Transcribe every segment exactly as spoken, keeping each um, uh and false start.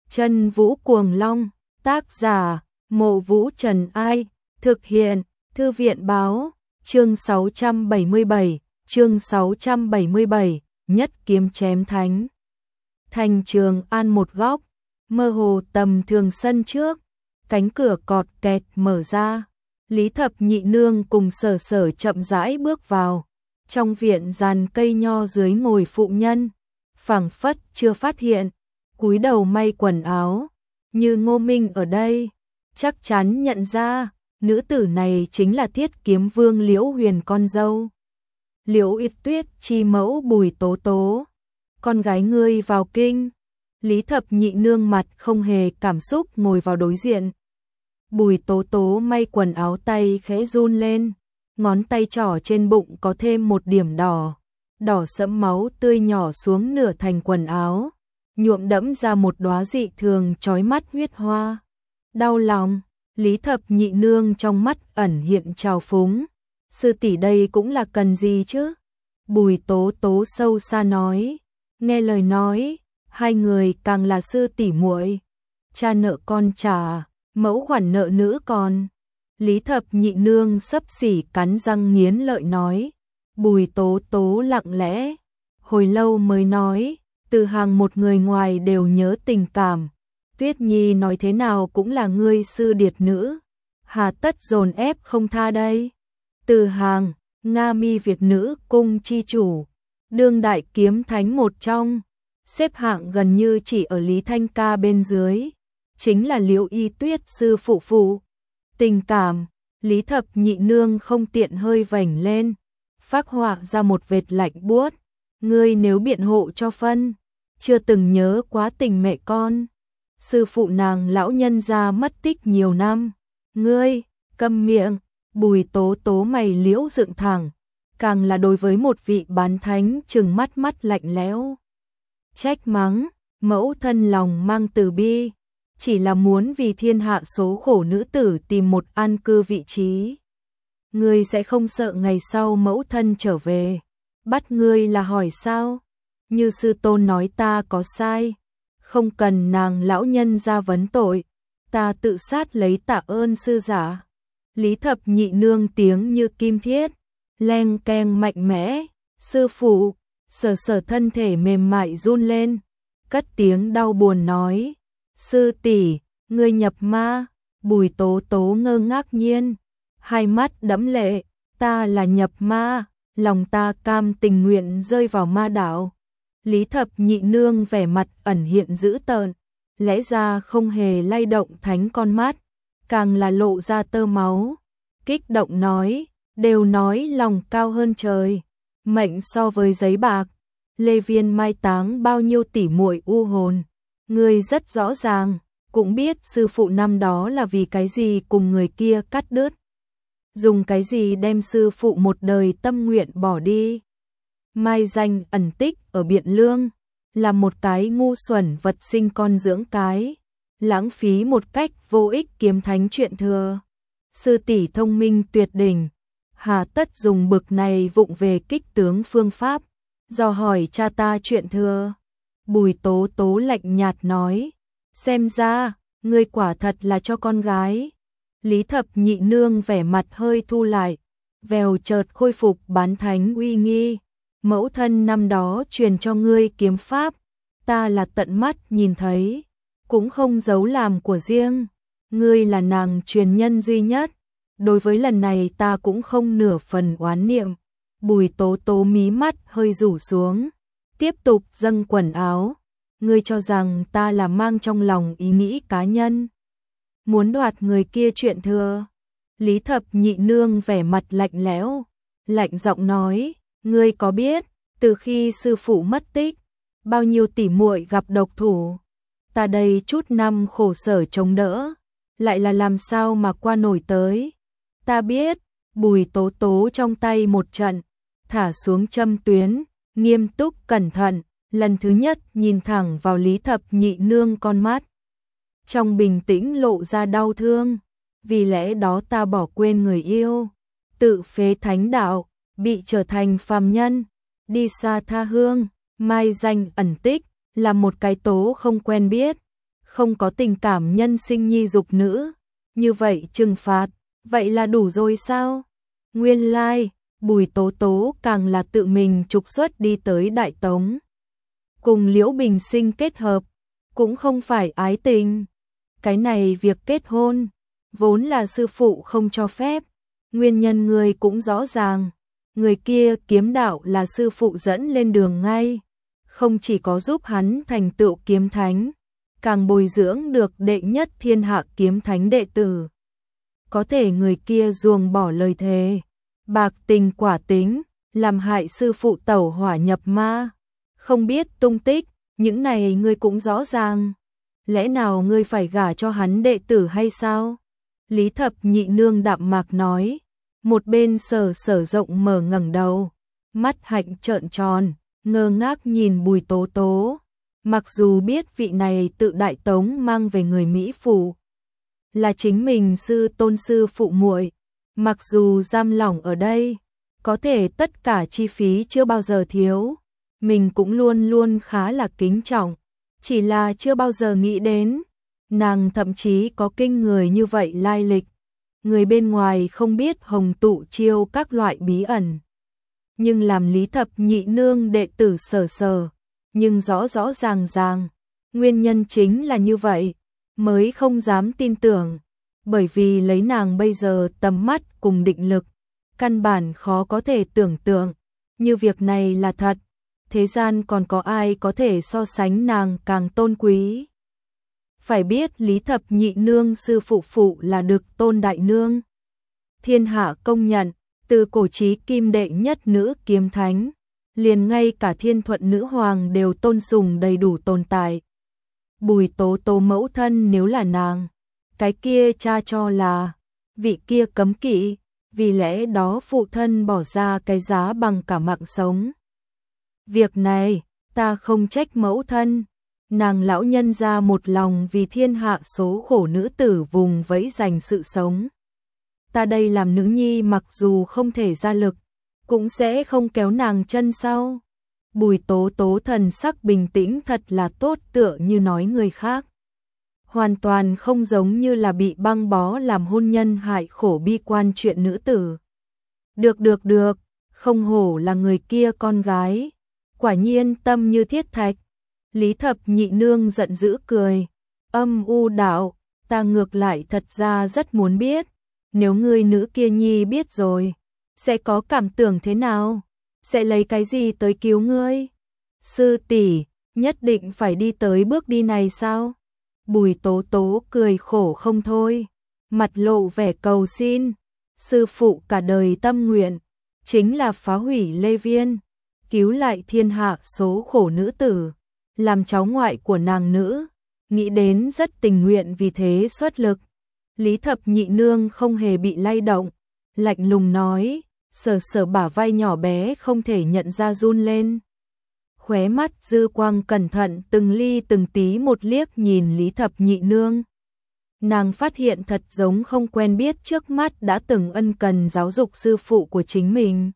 Chân Vũ Cuồng Long, tác giả, Mộ Vũ Trần Ai, thực hiện, Thư viện Báo, chương sáu trăm bảy mươi bảy, chương sáu trăm bảy mươi bảy, nhất kiếm chém thánh. Thành Trường An một góc, mơ hồ tầm thường sân trước, cánh cửa cọt kẹt mở ra, Lý Thập Nhị Nương cùng Sở Sở chậm rãi bước vào. Trong viện giàn cây nho dưới ngồi phụ nhân, phảng phất chưa phát hiện, cúi đầu may quần áo, như Ngô Minh ở đây, chắc chắn nhận ra, nữ tử này chính là Thiết Kiếm Vương Liễu Huyền con dâu. Liễu Yết Tuyết chi mẫu Bùi Tố Tố, con gái ngươi vào kinh. Lý Thập Nhị Nương mặt không hề cảm xúc ngồi vào đối diện. Bùi Tố Tố may quần áo tay khẽ run lên, ngón tay trỏ trên bụng có thêm một điểm đỏ, đỏ sẫm máu tươi nhỏ xuống nửa thành quần áo, nhuộm đẫm ra một đóa dị thường chói mắt huyết hoa. Đau lòng, Lý Thập Nhị Nương trong mắt ẩn hiện trào phúng. Sư tỷ đây cũng là cần gì chứ? Bùi Tố Tố sâu xa nói, nghe lời nói, hai người càng là sư tỷ muội, cha nợ con trả, mẫu khoản nợ nữ còn. Lý Thập Nhị Nương xấp xỉ cắn răng nghiến lợi nói. Bùi Tố Tố lặng lẽ, hồi lâu mới nói, từ hàng một người ngoài đều nhớ tình cảm. Tuyết Nhi nói thế nào cũng là ngươi sư điệt nữ, hà tất dồn ép không tha đây. Từ hàng, Nga Mi Việt nữ cung chi chủ, đương đại kiếm thánh một trong, xếp hạng gần như chỉ ở Lý Thanh Ca bên dưới, chính là Liễu Y Tuyết sư phụ phụ. Tình cảm, Lý Thập Nhị Nương không tiện hơi vểnh lên, phác họa ra một vệt lạnh buốt. Ngươi nếu biện hộ cho phân, chưa từng nhớ quá tình mẹ con. Sư phụ nàng lão nhân gia mất tích nhiều năm. Ngươi, câm miệng. Bùi Tố Tố mày liễu dựng thẳng, càng là đối với một vị bán thánh trừng mắt mắt lạnh lẽo. Trách mắng, mẫu thân lòng mang từ bi, chỉ là muốn vì thiên hạ số khổ nữ tử tìm một an cư vị trí. Ngươi sẽ không sợ ngày sau mẫu thân trở về, bắt ngươi là hỏi sao? Như sư tôn nói ta có sai, không cần nàng lão nhân ra vấn tội, ta tự sát lấy tạ ơn sư giả. Lý Thập Nhị Nương tiếng như kim thiết, leng keng mạnh mẽ, sư phụ. Sở Sở thân thể mềm mại run lên, cất tiếng đau buồn nói, sư tỷ, ngươi nhập ma. Bùi Tố Tố ngơ ngác nhiên, hai mắt đẫm lệ, ta là nhập ma, lòng ta cam tình nguyện rơi vào ma đảo. Lý Thập Nhị Nương vẻ mặt ẩn hiện dữ tợn, lẽ ra không hề lay động thánh con mắt, càng là lộ ra tơ máu, kích động nói, đều nói lòng cao hơn trời, mệnh so với giấy bạc, Lê Viên mai táng bao nhiêu tỷ muội u hồn, ngươi rất rõ ràng, cũng biết sư phụ năm đó là vì cái gì cùng người kia cắt đứt, dùng cái gì đem sư phụ một đời tâm nguyện bỏ đi. Mai danh ẩn tích ở Biện Lương, là một cái ngu xuẩn vật sinh con dưỡng cái, lãng phí một cách vô ích kiếm thánh chuyện thừa. Sư tỷ thông minh tuyệt đỉnh, hà tất dùng bực này vụng về kích tướng phương pháp, dò hỏi cha ta chuyện thừa. Bùi Tố Tố lạnh nhạt nói, xem ra, ngươi quả thật là cho con gái. Lý Thập Nhị Nương vẻ mặt hơi thu lại, vèo chợt khôi phục bán thánh uy nghi. Mẫu thân năm đó truyền cho ngươi kiếm pháp, ta là tận mắt nhìn thấy, cũng không giấu làm của riêng. Ngươi là nàng truyền nhân duy nhất, đối với lần này ta cũng không nửa phần oán niệm. Bùi Tố Tố mí mắt hơi rủ xuống, tiếp tục dâng quần áo. Ngươi cho rằng ta là mang trong lòng ý nghĩ cá nhân, muốn đoạt người kia chuyện thừa. Lý Thập Nhị Nương vẻ mặt lạnh lẽo, lạnh giọng nói, ngươi có biết, từ khi sư phụ mất tích, bao nhiêu tỷ muội gặp độc thủ, ta đây chút năm khổ sở chống đỡ, lại là làm sao mà qua nổi tới. Ta biết. Bùi Tố Tố trong tay một trận, thả xuống châm tuyến, nghiêm túc cẩn thận, lần thứ nhất nhìn thẳng vào Lý Thập Nhị Nương con mắt, trong bình tĩnh lộ ra đau thương. Vì lẽ đó ta bỏ quên người yêu, tự phế thánh đạo, bị trở thành phàm nhân, đi xa tha hương, mai danh ẩn tích, là một cái tố không quen biết, không có tình cảm nhân sinh nhi dục nữ, như vậy trừng phạt, vậy là đủ rồi sao? Nguyên lai, like, Bùi Tố Tố càng là tự mình trục xuất đi tới Đại Tống. Cùng Liễu Bình Sinh kết hợp, cũng không phải ái tình. Cái này việc kết hôn, vốn là sư phụ không cho phép, nguyên nhân người cũng rõ ràng. Người kia kiếm đạo là sư phụ dẫn lên đường ngay, không chỉ có giúp hắn thành tựu kiếm thánh, càng bồi dưỡng được đệ nhất thiên hạ kiếm thánh đệ tử. Có thể người kia ruồng bỏ lời thề, bạc tình quả tính, làm hại sư phụ tẩu hỏa nhập ma, không biết tung tích, những này ngươi cũng rõ ràng. Lẽ nào ngươi phải gả cho hắn đệ tử hay sao? Lý Thập Nhị Nương đạm mạc nói, một bên Sở Sở rộng mở ngẩng đầu, mắt hạnh trợn tròn, ngơ ngác nhìn Bùi Tố Tố. Mặc dù biết vị này tự Đại Tống mang về người Mỹ phủ, là chính mình sư tôn sư phụ muội, mặc dù giam lỏng ở đây, có thể tất cả chi phí chưa bao giờ thiếu, mình cũng luôn luôn khá là kính trọng, chỉ là chưa bao giờ nghĩ đến, nàng thậm chí có kinh người như vậy lai lịch. Người bên ngoài không biết hồng tụ chiêu các loại bí ẩn, nhưng làm Lý Thập Nhị Nương đệ tử Sở Sở, nhưng rõ rõ ràng ràng, nguyên nhân chính là như vậy, mới không dám tin tưởng, bởi vì lấy nàng bây giờ tầm mắt cùng định lực, căn bản khó có thể tưởng tượng, như việc này là thật, thế gian còn có ai có thể so sánh nàng càng tôn quý. Phải biết Lý Thập Nhị Nương sư phụ phụ là Đực Tôn Đại Nương, thiên hạ công nhận, từ cổ chí kim đệ nhất nữ kiếm thánh, liền ngay cả Thiên Thuận Nữ Hoàng đều tôn sùng đầy đủ tồn tại. Bùi Tố Tố mẫu thân nếu là nàng, cái kia cha cho là vị kia cấm kỵ, vì lẽ đó phụ thân bỏ ra cái giá bằng cả mạng sống. Việc này, ta không trách mẫu thân, nàng lão nhân ra một lòng vì thiên hạ số khổ nữ tử vùng vẫy giành sự sống. Ta đây làm nữ nhi mặc dù không thể ra lực, cũng sẽ không kéo nàng chân sau. Bùi Tố Tố thần sắc bình tĩnh thật là tốt, tựa như nói người khác. Hoàn toàn không giống như là bị băng bó làm hôn nhân hại khổ bi quan chuyện nữ tử. Được được được, không hổ là người kia con gái, quả nhiên tâm như thiết thạch. Lý Thập Nhị Nương giận dữ cười, âm u đạo, ta ngược lại thật ra rất muốn biết, nếu người nữ kia nhi biết rồi, sẽ có cảm tưởng thế nào, sẽ lấy cái gì tới cứu ngươi? Sư tỷ, nhất định phải đi tới bước đi này sao? Bùi Tố Tố cười khổ không thôi, mặt lộ vẻ cầu xin, sư phụ cả đời tâm nguyện, chính là phá hủy Lê Viên, cứu lại thiên hạ số khổ nữ tử, làm cháu ngoại của nàng nữ, nghĩ đến rất tình nguyện vì thế xuất lực. Lý Thập Nhị Nương không hề bị lay động, lạnh lùng nói, Sở Sở bả vai nhỏ bé không thể nhận ra run lên. Khóe mắt dư quang cẩn thận từng ly từng tí một liếc nhìn Lý Thập Nhị Nương. Nàng phát hiện thật giống không quen biết trước mắt đã từng ân cần giáo dục sư phụ của chính mình.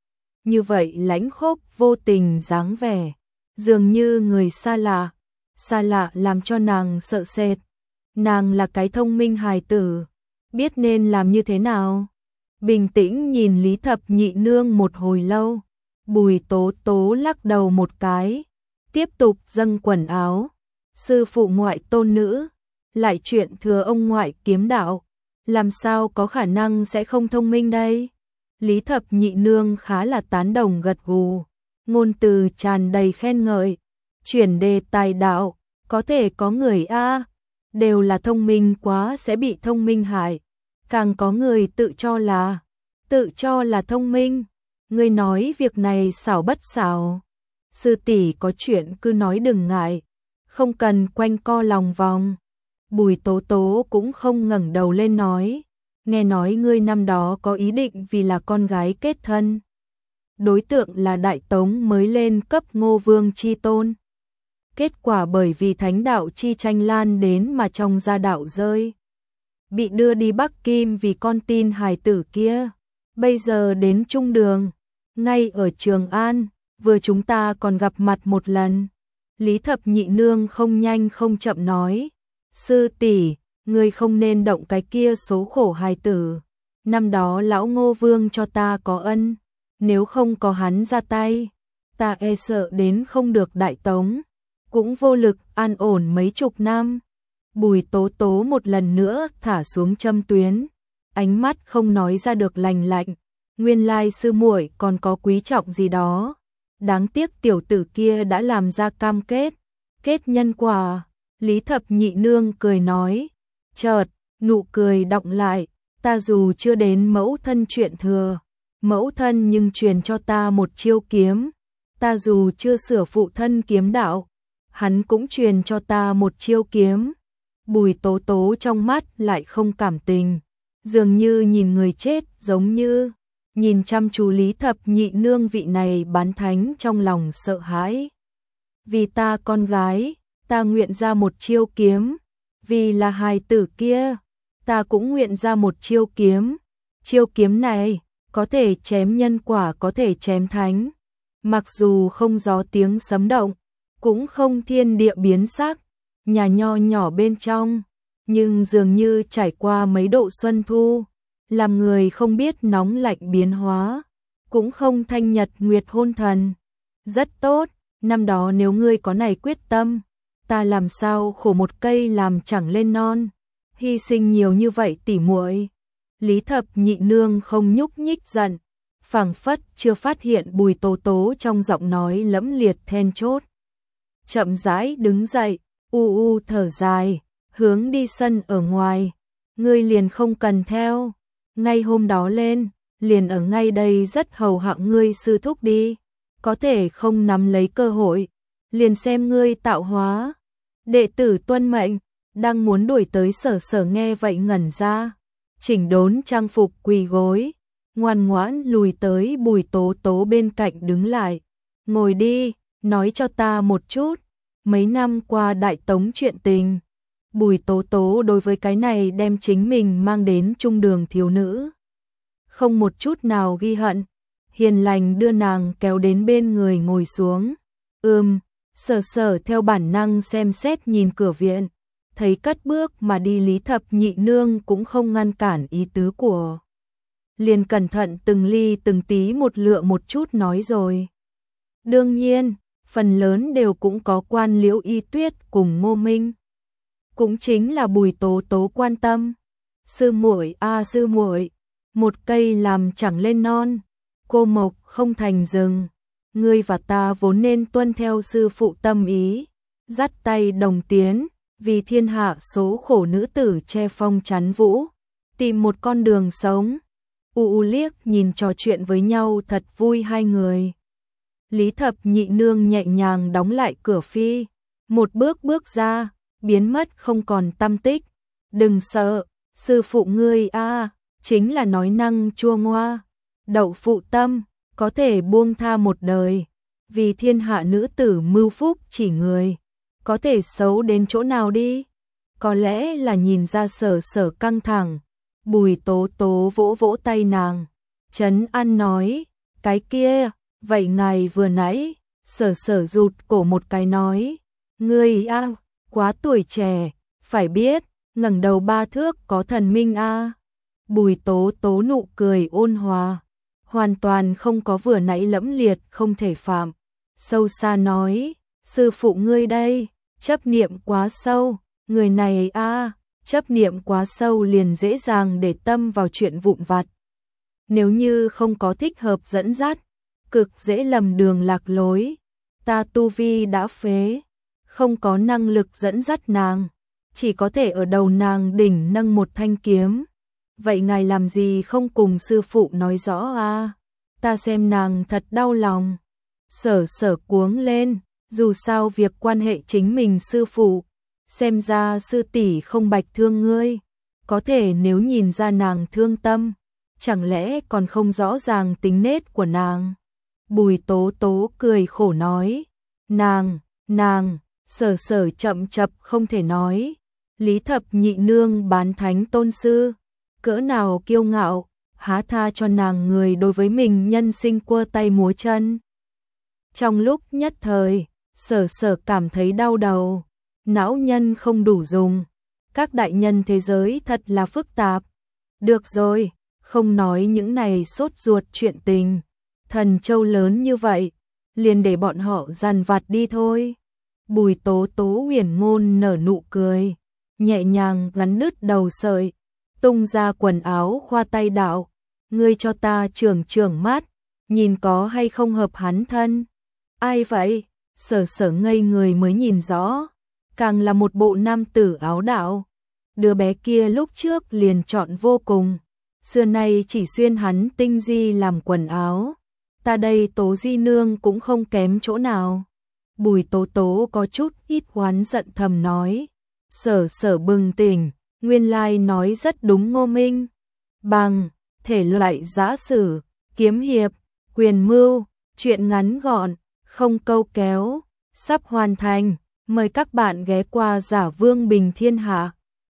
Như vậy lãnh khốc vô tình dáng vẻ, dường như người xa lạ, xa lạ làm cho nàng sợ sệt. Nàng là cái thông minh hài tử, biết nên làm như thế nào. Bình tĩnh nhìn Lý Thập Nhị Nương một hồi lâu, Bùi Tố Tố lắc đầu một cái, tiếp tục dâng quần áo. Sư phụ ngoại tôn nữ, lại chuyện thừa ông ngoại kiếm đạo, làm sao có khả năng sẽ không thông minh đây? Lý Thập Nhị Nương khá là tán đồng gật gù, ngôn từ tràn đầy khen ngợi, chuyển đề tài đạo, có thể có người a, đều là thông minh quá sẽ bị thông minh hại, càng có người tự cho là, tự cho là thông minh. Ngươi nói việc này xảo bất xảo, sư tỷ có chuyện cứ nói đừng ngại, không cần quanh co lòng vòng. Bùi Tố Tố cũng không ngẩng đầu lên nói, nghe nói ngươi năm đó có ý định vì là con gái kết thân. Đối tượng là Đại Tống mới lên cấp Ngô Vương chi tôn. Kết quả bởi vì thánh đạo chi tranh lan đến mà trong gia đạo rơi. Bị đưa đi Bắc Kim vì con tin hài tử kia. Bây giờ đến trung đường, ngay ở Trường An, vừa chúng ta còn gặp mặt một lần. Lý Thập Nhị Nương không nhanh không chậm nói, Sư tỷ, ngươi không nên động cái kia số khổ hài tử. Năm đó lão Ngô Vương cho ta có ân, nếu không có hắn ra tay, ta e sợ đến không được đại tống, cũng vô lực an ổn mấy chục năm. Bùi Tố Tố một lần nữa thả xuống châm tuyến, ánh mắt không nói ra được lành lạnh, nguyên lai sư muội còn có quý trọng gì đó. Đáng tiếc tiểu tử kia đã làm ra cam kết, kết nhân quả. Lý Thập Nhị Nương cười nói, chợt, nụ cười đọng lại, ta dù chưa đến mẫu thân chuyện thừa, mẫu thân nhưng truyền cho ta một chiêu kiếm, ta dù chưa sửa phụ thân kiếm đạo, hắn cũng truyền cho ta một chiêu kiếm. Bùi Tố Tố trong mắt lại không cảm tình, dường như nhìn người chết, giống như nhìn chăm chú Lý Thập Nhị Nương vị này bán thánh trong lòng sợ hãi. Vì ta con gái, ta nguyện ra một chiêu kiếm, vì là hài tử kia, ta cũng nguyện ra một chiêu kiếm. Chiêu kiếm này có thể chém nhân quả, có thể chém thánh, mặc dù không gió tiếng sấm động, cũng không thiên địa biến sắc, nhà nho nhỏ bên trong, nhưng dường như trải qua mấy độ xuân thu, làm người không biết nóng lạnh biến hóa, cũng không thanh nhật nguyệt hôn thần. Rất tốt, năm đó nếu ngươi có này quyết tâm, ta làm sao khổ một cây làm chẳng lên non, hy sinh nhiều như vậy tỉ muội. Lý Thập Nhị Nương không nhúc nhích giận, phảng phất chưa phát hiện Bùi Tố Tố trong giọng nói lẫm liệt then chốt. Chậm rãi đứng dậy, u u thở dài, hướng đi sân ở ngoài. Ngươi liền không cần theo, ngay hôm đó lên, liền ở ngay đây rất hầu hạ ngươi sư thúc đi, có thể không nắm lấy cơ hội, liền xem ngươi tạo hóa. Đệ tử tuân mệnh. Đang muốn đuổi tới Sở Sở nghe vậy ngẩn ra, chỉnh đốn trang phục quỳ gối, ngoan ngoãn lùi tới Bùi Tố Tố bên cạnh đứng lại. Ngồi đi, nói cho ta một chút, mấy năm qua đại tống chuyện tình. Bùi Tố Tố đối với cái này đem chính mình mang đến trung đường thiếu nữ, không một chút nào ghi hận, hiền lành đưa nàng kéo đến bên người ngồi xuống. Ừm, Sở Sở theo bản năng xem xét nhìn cửa viện, thấy cất bước mà đi Lý Thập Nhị Nương cũng không ngăn cản ý tứ của. Liền cẩn thận từng ly từng tí một lựa một chút nói rồi. Đương nhiên, phần lớn đều cũng có quan Liễu Y Tuyết cùng Ngô Minh. Cũng chính là Bùi Tố Tố quan tâm. Sư muội a sư muội, một cây làm chẳng lên non, cô mộc không thành rừng. Ngươi và ta vốn nên tuân theo sư phụ tâm ý, dắt tay đồng tiến, vì thiên hạ số khổ nữ tử che phong chắn vũ, tìm một con đường sống. U u liếc nhìn trò chuyện với nhau thật vui hai người. Lý Thập Nhị Nương nhẹ nhàng đóng lại cửa phi, một bước bước ra, biến mất không còn tăm tích. Đừng sợ, sư phụ ngươi a, chính là nói năng chua ngoa, đậu phụ tâm, có thể buông tha một đời, vì thiên hạ nữ tử mưu phúc chỉ người, có thể xấu đến chỗ nào đi. Có lẽ là nhìn ra Sở Sở căng thẳng, Bùi Tố Tố vỗ vỗ tay nàng, trấn an nói, cái kia, vậy ngài vừa nãy. Sở Sở rụt cổ một cái nói, ngươi a, quá tuổi trẻ, phải biết, ngẩng đầu ba thước có thần minh a. Bùi Tố Tố nụ cười ôn hòa, hoàn toàn không có vừa nãy lẫm liệt không thể phạm, sâu xa nói, sư phụ ngươi đây, chấp niệm quá sâu, người này a, chấp niệm quá sâu liền dễ dàng để tâm vào chuyện vụn vặt. Nếu như không có thích hợp dẫn dắt, cực dễ lầm đường lạc lối. Ta tu vi đã phế, không có năng lực dẫn dắt nàng, chỉ có thể ở đầu nàng đỉnh nâng một thanh kiếm. Vậy ngài làm gì không cùng sư phụ nói rõ a? Ta xem nàng thật đau lòng. Sở Sở cuống lên, dù sao việc quan hệ chính mình sư phụ, xem ra sư tỷ không bạch thương ngươi, có thể nếu nhìn ra nàng thương tâm, chẳng lẽ còn không rõ ràng tính nết của nàng. Bùi Tố Tố cười khổ nói, nàng, nàng, Sở Sở chậm chập không thể nói, Lý Thập Nhị Nương bán thánh tôn sư, cỡ nào kiêu ngạo, há tha cho nàng người đối với mình nhân sinh quơ tay múa chân. Trong lúc nhất thời, Sở Sở cảm thấy đau đầu, não nhân không đủ dùng, các đại nhân thế giới thật là phức tạp. Được rồi, không nói những này sốt ruột chuyện tình. Thần châu lớn như vậy, liền để bọn họ dằn vặt đi thôi. Bùi Tố Tố huyền ngôn nở nụ cười, nhẹ nhàng gắn đứt đầu sợi, tung ra quần áo khoa tay đạo. Ngươi cho ta trưởng trưởng mắt, nhìn có hay không hợp hắn thân. Ai vậy? Sở Sở ngây người mới nhìn rõ, càng là một bộ nam tử áo đạo. Đứa bé kia lúc trước liền chọn vô cùng, xưa nay chỉ xuyên hắn tinh di làm quần áo. Ta đây Tố di nương cũng không kém chỗ nào. Bùi Tố Tố có chút ít oán giận thầm nói. Sở Sở bừng tỉnh, nguyên lai nói rất đúng Ngô Minh. Bằng thể loại giã sử, kiếm hiệp, quyền mưu, chuyện ngắn gọn, không câu kéo, sắp hoàn thành. Mời các bạn ghé qua Giả Vương Bình Thiên Hạ.